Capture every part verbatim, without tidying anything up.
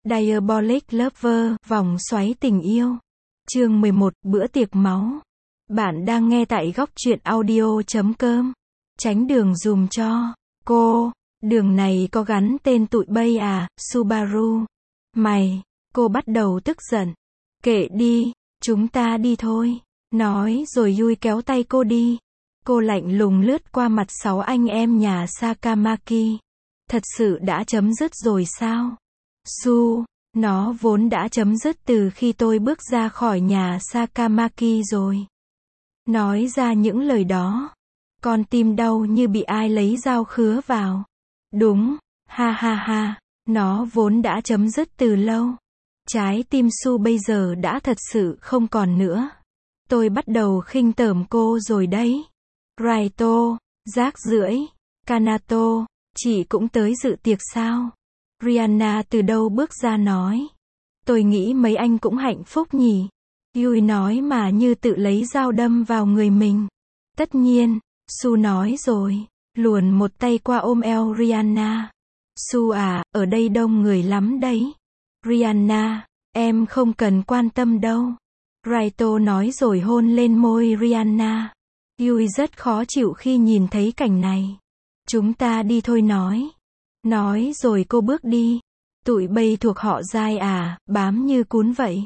Diabolic Lover, vòng xoáy tình yêu. Chương mười một, bữa tiệc máu. Bạn đang nghe tại góc truyện audio chấm com. Tránh đường dùm cho. Cô, đường này có gắn tên tụi bay à, Subaru. Mày, cô bắt đầu tức giận. Kệ đi, chúng ta đi thôi. Nói rồi Yui kéo tay cô đi. Cô lạnh lùng lướt qua mặt sáu anh em nhà Sakamaki. Thật sự đã chấm dứt rồi sao? Su, nó vốn đã chấm dứt từ khi tôi bước ra khỏi nhà Sakamaki rồi. Nói ra những lời đó, con tim đau như bị ai lấy dao khứa vào. Đúng, ha ha ha, nó vốn đã chấm dứt từ lâu. Trái tim Su bây giờ đã thật sự không còn nữa. Tôi bắt đầu khinh tởm cô rồi đấy. Raito, rác rưởi, Kanato, chị cũng tới dự tiệc sao? Rihanna từ đâu bước ra nói. Tôi nghĩ mấy anh cũng hạnh phúc nhỉ? Yui nói mà như tự lấy dao đâm vào người mình. Tất nhiên, Su nói rồi, luồn một tay qua ôm eo Rihanna. Su à, ở đây đông người lắm đấy. Rihanna, em không cần quan tâm đâu. Raito nói rồi hôn lên môi Rihanna. Yui rất khó chịu khi nhìn thấy cảnh này. Chúng ta đi thôi nói. Nói rồi cô bước đi. Tụi bay thuộc họ Giai à, bám như cún vậy.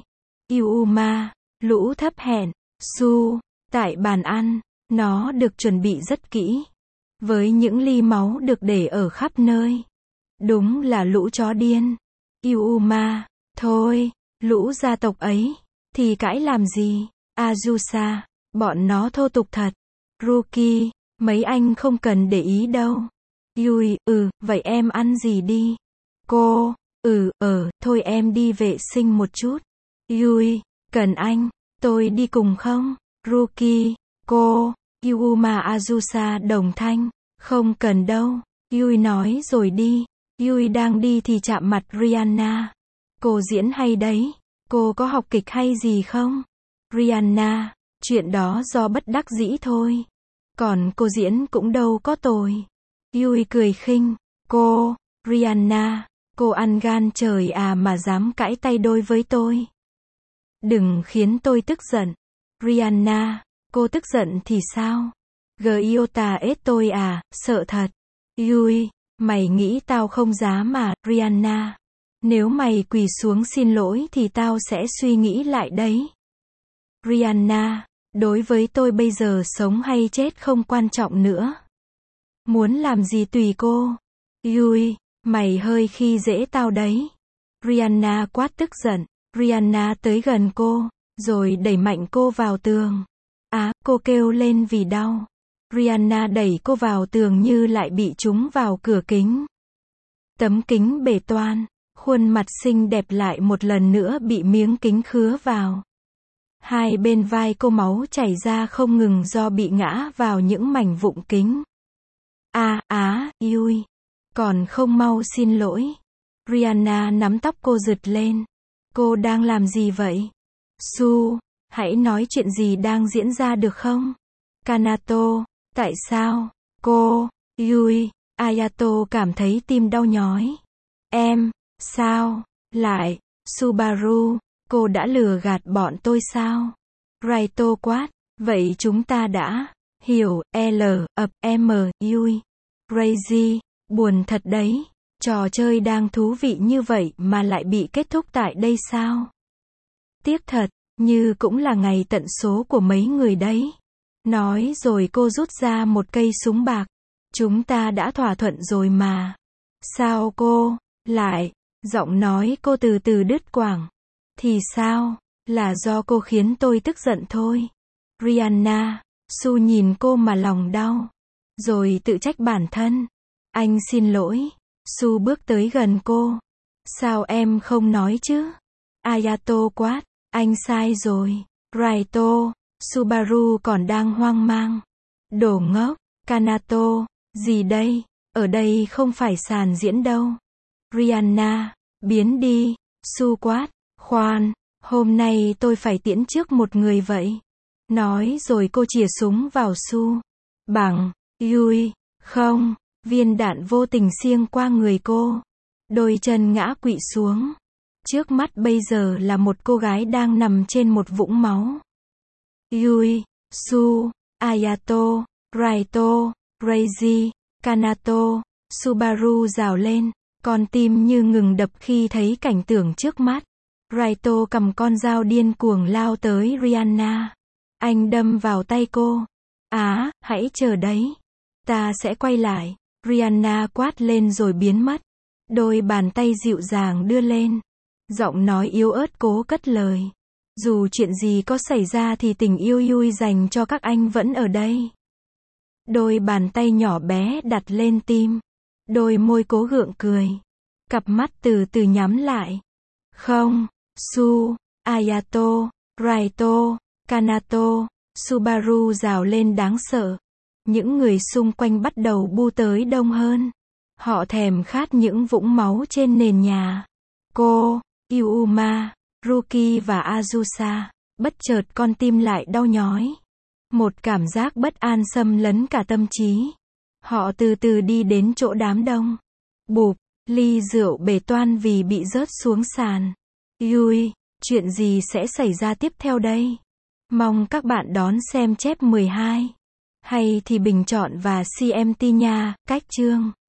Yuma, lũ thấp hèn. Su, tại bàn ăn, nó được chuẩn bị rất kỹ. Với những ly máu được để ở khắp nơi. Đúng là lũ chó điên. Yuma, thôi, lũ gia tộc ấy, thì cãi làm gì? Azusa, bọn nó thô tục thật. Ruki, mấy anh không cần để ý đâu. Yui, ừ, vậy em ăn gì đi? Cô, ừ, ờ, thôi em đi vệ sinh một chút. Yui, cần anh, tôi đi cùng không? Ruki, cô, Yuma Azusa đồng thanh, không cần đâu. Yui nói rồi đi. Yui đang đi thì chạm mặt Rihanna. Cô diễn hay đấy, cô có học kịch hay gì không? Rihanna, chuyện đó do bất đắc dĩ thôi. Còn cô diễn cũng đâu có tồi. Yui cười khinh. Cô, Rihanna, cô ăn gan trời à mà dám cãi tay đôi với tôi. Đừng khiến tôi tức giận. Rihanna, cô tức giận thì sao? Giota ết tôi à, sợ thật. Yui, mày nghĩ tao không dám mà, Rihanna. Nếu mày quỳ xuống xin lỗi thì tao sẽ suy nghĩ lại đấy. Rihanna, đối với tôi bây giờ sống hay chết không quan trọng nữa. Muốn làm gì tùy cô. Yui, mày hơi khi dễ tao đấy. Rihanna quát tức giận. Rihanna tới gần cô, rồi đẩy mạnh cô vào tường. Á, cô kêu lên vì đau. Rihanna đẩy cô vào tường như lại bị trúng vào cửa kính. Tấm kính bể toang, khuôn mặt xinh đẹp lại một lần nữa bị miếng kính khứa vào. Hai bên vai cô máu chảy ra không ngừng do bị ngã vào những mảnh vụn kính. À, á, Yui, còn không mau xin lỗi. Rihanna nắm tóc cô giật lên. Cô đang làm gì vậy? Su, hãy nói chuyện gì đang diễn ra được không? Kanato, tại sao? Cô, Yui, Ayato cảm thấy tim đau nhói. Em, sao? Lại, Subaru, cô đã lừa gạt bọn tôi sao? Raito quát, vậy chúng ta đã hiểu, L, ập, M, Yui. Crazy, buồn thật đấy. Trò chơi đang thú vị như vậy mà lại bị kết thúc tại đây sao? Tiếc thật, như cũng là ngày tận số của mấy người đấy. Nói rồi cô rút ra một cây súng bạc. Chúng ta đã thỏa thuận rồi mà. Sao cô, lại, giọng nói cô từ từ đứt quãng. Thì sao, là do cô khiến tôi tức giận thôi. Rihanna, Su nhìn cô mà lòng đau. Rồi tự trách bản thân. Anh xin lỗi. Su bước tới gần cô. Sao em không nói chứ? Ayato quát, anh sai rồi. Raito, Subaru còn đang hoang mang. Đồ ngốc. Kanato, gì đây? Ở đây không phải sàn diễn đâu. Rihanna, biến đi. Su quát, khoan, hôm nay tôi phải tiễn trước một người vậy. Nói rồi cô chìa súng vào Su. Bằng, Yui, không, viên đạn vô tình xiêng qua người cô. Đôi chân ngã quỵ xuống. Trước mắt bây giờ là một cô gái đang nằm trên một vũng máu. Yui, Su, Ayato, Raito, Reiji, Kanato, Subaru rào lên, con tim như ngừng đập khi thấy cảnh tượng trước mắt. Raito cầm con dao điên cuồng lao tới Rihanna. Anh đâm vào tay cô. Á, hãy chờ đấy. Ta sẽ quay lại. Rihanna quát lên rồi biến mất. Đôi bàn tay dịu dàng đưa lên. Giọng nói yếu ớt cố cất lời. Dù chuyện gì có xảy ra thì tình yêu Yui dành cho các anh vẫn ở đây. Đôi bàn tay nhỏ bé đặt lên tim. Đôi môi cố gượng cười. Cặp mắt từ từ nhắm lại. Không, Su, Ayato, Raito, Kanato, Subaru rào lên đáng sợ. Những người xung quanh bắt đầu bu tới đông hơn. Họ thèm khát những vũng máu trên nền nhà. Cô, Yuma, Ruki và Azusa, bất chợt con tim lại đau nhói. Một cảm giác bất an xâm lấn cả tâm trí. Họ từ từ đi đến chỗ đám đông. Bụp, ly rượu bể toang vì bị rớt xuống sàn. Yui, chuyện gì sẽ xảy ra tiếp theo đây? Mong các bạn đón xem chép mười hai. Hay thì bình chọn và xê em tê nha, cách chương.